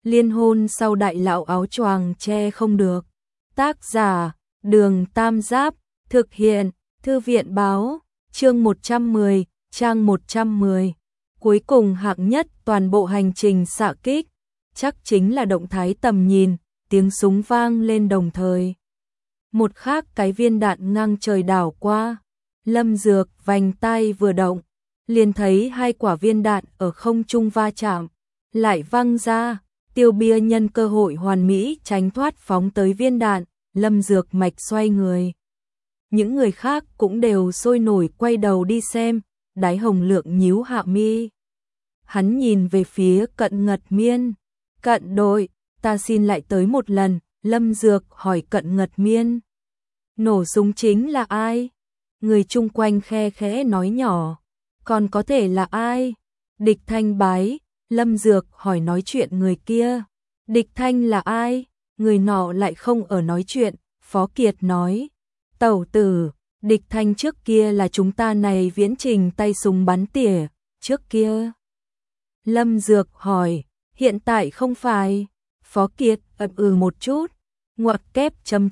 Liên hôn sau đại lão áo choàng che không được. Tác giả, Đường Tam Giáp, thực hiện, Thư viện báo, chương 110, trang 110. Cuối cùng hạng nhất toàn bộ hành trình xạ kích, chắc chính là động thái tầm nhìn, tiếng súng vang lên đồng thời. Một khác cái viên đạn ngang trời đảo qua, Lâm Dược vành tay vừa động, liền thấy hai quả viên đạn ở không trung va chạm, lại văng ra. Tiêu Bia nhân cơ hội hoàn mỹ tránh thoát phóng tới viên đạn, Lâm Dược mạch xoay người. Những người khác cũng đều sôi nổi quay đầu đi xem, Đái Hồng Lượng nhíu hạ mi. Hắn nhìn về phía Cận Ngật Miên. Cận đội, ta xin lại tới một lần, Lâm Dược hỏi Cận Ngật Miên. Nổ súng chính là ai? Người chung quanh khe khẽ nói nhỏ. Còn có thể là ai? Địch Thanh bái. Lâm Dược hỏi nói chuyện người kia. Địch Thanh là ai? Người nọ lại không ở nói chuyện. Phó Kiệt nói. Tẩu tử, Địch Thanh trước kia là chúng ta này viễn trình tay súng bắn tỉa. Trước kia. Lâm Dược hỏi. Hiện tại không phải. Phó Kiệt ậm một chút. Ngoặc kép ...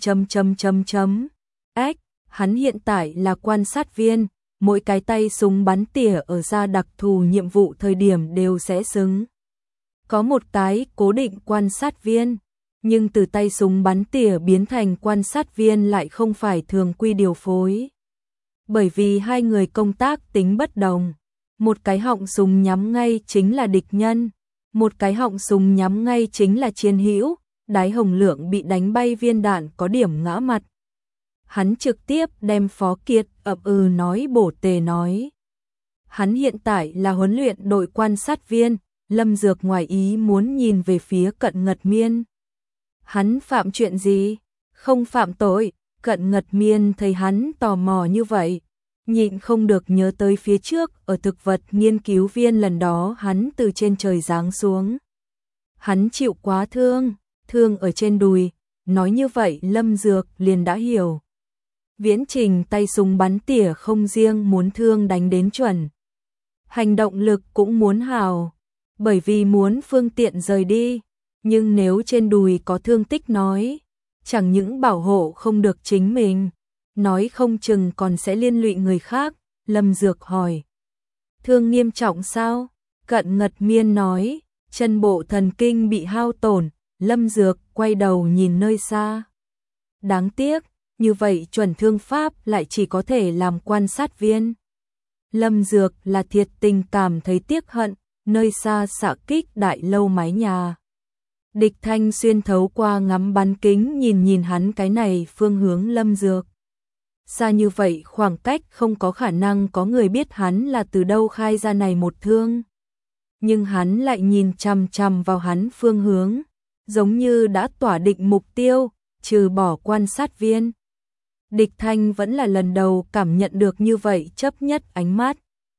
Ách, hắn hiện tại là quan sát viên. Mỗi cái tay súng bắn tỉa ở ra đặc thù nhiệm vụ thời điểm đều sẽ xứng. Có một cái cố định quan sát viên, nhưng từ tay súng bắn tỉa biến thành quan sát viên lại không phải thường quy điều phối. Bởi vì hai người công tác tính bất đồng, một cái họng súng nhắm ngay chính là địch nhân, một cái họng súng nhắm ngay chính là chiến hữu. Đái Hồng Lượng bị đánh bay viên đạn có điểm ngã mặt. Hắn trực tiếp đem Phó Kiệt nói bổ tề nói. Hắn hiện tại là huấn luyện đội quan sát viên. Lâm Dược ngoài ý muốn nhìn về phía Cận Ngật Miên. Hắn phạm chuyện gì? Không phạm tội. Cận Ngật Miên thấy hắn tò mò như vậy, nhịn không được nhớ tới phía trước ở thực vật nghiên cứu viên lần đó hắn từ trên trời giáng xuống. Hắn chịu quá thương ở trên đùi. Nói như vậy Lâm Dược liền đã hiểu. Viễn trình tay súng bắn tỉa không riêng muốn thương đánh đến chuẩn, hành động lực cũng muốn hào, bởi vì muốn phương tiện rời đi, nhưng nếu trên đùi có thương tích nói, chẳng những bảo hộ không được chính mình, nói không chừng còn sẽ liên lụy người khác. Lâm Dược hỏi. Thương nghiêm trọng sao? Cận Ngật Miên nói, chân bộ thần kinh bị hao tổn. Lâm Dược quay đầu nhìn nơi xa. Đáng tiếc, như vậy chuẩn thương pháp lại chỉ có thể làm quan sát viên. Lâm Dược là thiệt tình cảm thấy tiếc hận, nơi xa xạ kích đại lâu mái nhà. Địch Thanh xuyên thấu qua ngắm bắn kính nhìn hắn cái này phương hướng Lâm Dược. Xa như vậy khoảng cách không có khả năng có người biết hắn là từ đâu khai ra này một thương. Nhưng hắn lại nhìn chằm chằm vào hắn phương hướng, giống như đã tỏa định mục tiêu, trừ bỏ quan sát viên. Địch Thanh vẫn là lần đầu cảm nhận được như vậy chấp nhất ánh mắt.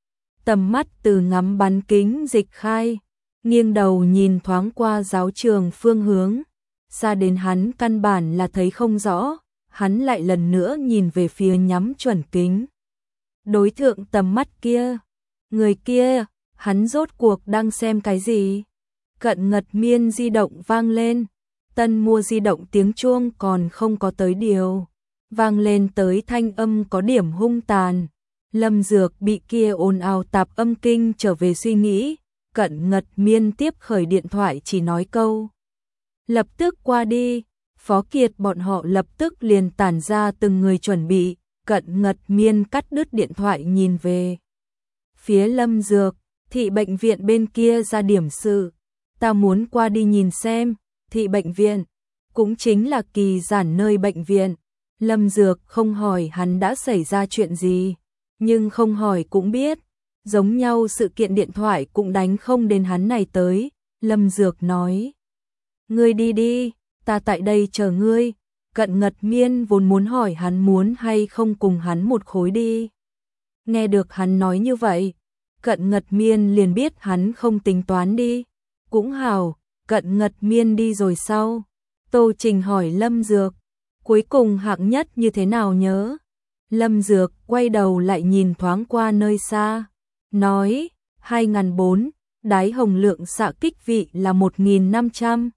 Tầm mắt từ ngắm bắn kính dịch khai, nghiêng đầu nhìn thoáng qua giáo trường phương hướng, xa đến hắn căn bản là thấy không rõ, hắn lại lần nữa nhìn về phía nhắm chuẩn kính. Đối thượng tầm mắt kia, người kia, hắn rốt cuộc đang xem cái gì? Cận Ngật Miên di động vang lên, tân mua di động tiếng chuông còn không có tới điều. Vang lên tới thanh âm có điểm hung tàn. Lâm Dược bị kia ồn ào tạp âm kinh trở về suy nghĩ. Cận Ngật Miên tiếp khởi điện thoại chỉ nói câu. Lập tức qua đi. Phó Kiệt bọn họ lập tức liền tản ra từng người chuẩn bị. Cận Ngật Miên cắt đứt điện thoại nhìn về phía Lâm Dược. Thị bệnh viện bên kia ra điểm sự. Ta muốn qua đi nhìn xem. Thị bệnh viện cũng chính là Kỳ Giản nơi bệnh viện. Lâm Dược không hỏi hắn đã xảy ra chuyện gì, nhưng không hỏi cũng biết, giống nhau sự kiện điện thoại cũng đánh không đến hắn này tới. Lâm Dược nói, ngươi đi đi, ta tại đây chờ ngươi. Cận Ngật Miên vốn muốn hỏi hắn muốn hay không cùng hắn một khối đi. Nghe được hắn nói như vậy, Cận Ngật Miên liền biết hắn không tính toán đi. Cũng hảo, Cận Ngật Miên đi rồi sau, Tô Trình hỏi Lâm Dược, cuối cùng hạng nhất như thế nào nhớ? Lâm Dược quay đầu lại nhìn thoáng qua nơi xa, nói, 2004, Đái Hồng Lượng xạ kích vị là 1.500.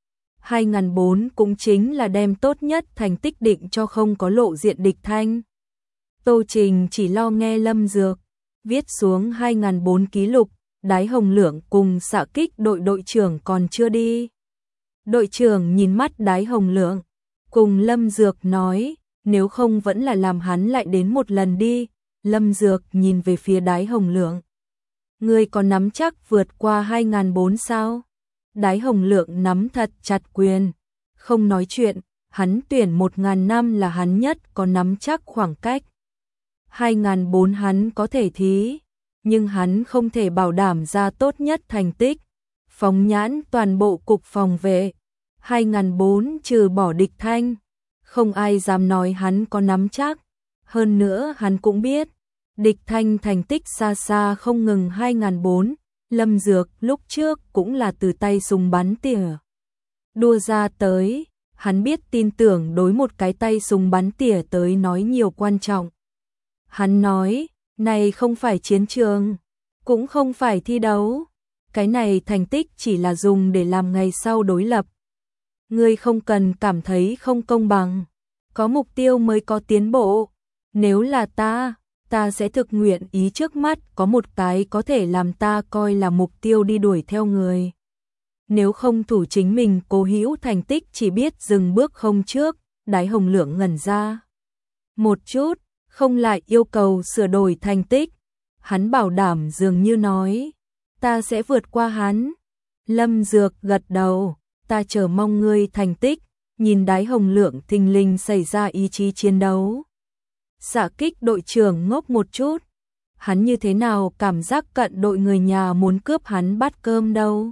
2004 cũng chính là đem tốt nhất thành tích định cho không có lộ diện địch thanh. Tô Trình chỉ lo nghe Lâm Dược viết xuống 2004 ký lục, Đái Hồng Lượng cùng xạ kích đội trưởng còn chưa đi. Đội trưởng nhìn mắt Đái Hồng Lượng, cùng Lâm Dược nói, nếu không vẫn là làm hắn lại đến một lần đi. Lâm Dược nhìn về phía Đái Hồng Lượng. Ngươi có nắm chắc vượt qua 2004 sao? Đái Hồng Lượng nắm thật chặt quyền, không nói chuyện, hắn tuyển 1000 năm là hắn nhất có nắm chắc khoảng cách. 2004 hắn có thể thí, nhưng hắn không thể bảo đảm ra tốt nhất thành tích. Phóng nhãn toàn bộ cục phòng vệ, 2004 trừ bỏ địch thanh, không ai dám nói hắn có nắm chắc. Hơn nữa hắn cũng biết, địch thanh thành tích xa xa không ngừng 2004. Lâm Dược lúc trước cũng là từ tay súng bắn tỉa đua ra tới, hắn biết tin tưởng đối một cái tay súng bắn tỉa tới nói nhiều quan trọng. Hắn nói, này không phải chiến trường, cũng không phải thi đấu, cái này thành tích chỉ là dùng để làm ngày sau đối lập. Ngươi không cần cảm thấy không công bằng, có mục tiêu mới có tiến bộ. Nếu là ta sẽ thực nguyện ý trước mắt có một cái có thể làm ta coi là mục tiêu đi đuổi theo người. Nếu không thủ chính mình cố hữu thành tích chỉ biết dừng bước không trước. Đái Hồng Lượng ngẩn ra một chút, không lại yêu cầu sửa đổi thành tích. Hắn bảo đảm dường như nói, ta sẽ vượt qua hắn. Lâm Dược gật đầu, ta chờ mong ngươi thành tích. Nhìn Đái Hồng Lượng thình lình xảy ra ý chí chiến đấu. Xạ kích đội trưởng ngốc một chút, hắn như thế nào cảm giác cận đội người nhà muốn cướp hắn bát cơm đâu.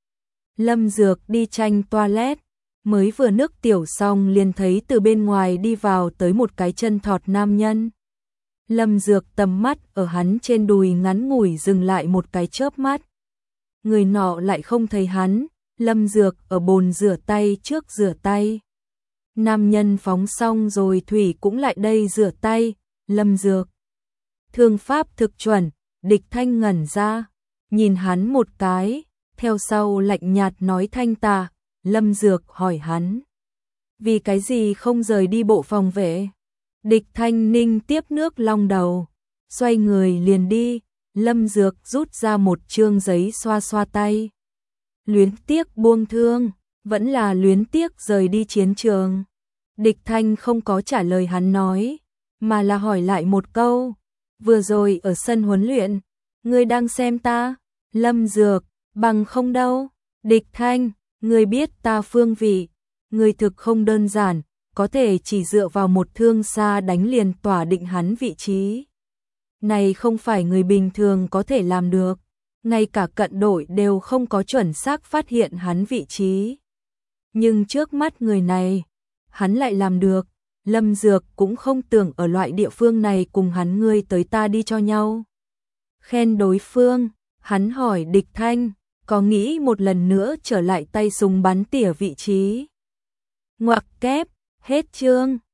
Lâm Dược đi tranh toilet, mới vừa nước tiểu xong liền thấy từ bên ngoài đi vào tới một cái chân thọt nam nhân. Lâm Dược tầm mắt ở hắn trên đùi ngắn ngủi dừng lại một cái chớp mắt. Người nọ lại không thấy hắn, Lâm Dược ở bồn rửa tay trước rửa tay. Nam nhân phóng xong rồi thủy cũng lại đây rửa tay. Lâm Dược thương pháp thực chuẩn. Địch thanh ngẩn ra, nhìn hắn một cái, theo sau lạnh nhạt nói thanh ta. Lâm Dược hỏi hắn, vì cái gì không rời đi bộ phòng vệ? Địch thanh ninh tiếp nước long đầu, xoay người liền đi. Lâm Dược rút ra một trương giấy xoa xoa tay. Luyến tiếc buông thương, vẫn là luyến tiếc rời đi chiến trường. Địch thanh không có trả lời hắn nói, mà là hỏi lại một câu. Vừa rồi ở sân huấn luyện, ngươi đang xem ta? Lâm Dược, bằng không đâu. Địch thanh, ngươi biết ta phương vị, ngươi thực không đơn giản, có thể chỉ dựa vào một thương xa đánh liền tỏa định hắn vị trí. Này không phải người bình thường có thể làm được, ngay cả cận đội đều không có chuẩn xác phát hiện hắn vị trí. Nhưng trước mắt người này, hắn lại làm được. Lâm Dược cũng không tưởng ở loại địa phương này cùng hắn ngươi tới ta đi cho nhau. Khen đối phương, hắn hỏi địch thanh, có nghĩ một lần nữa trở lại tay súng bắn tỉa vị trí. Ngoặc kép, hết chương.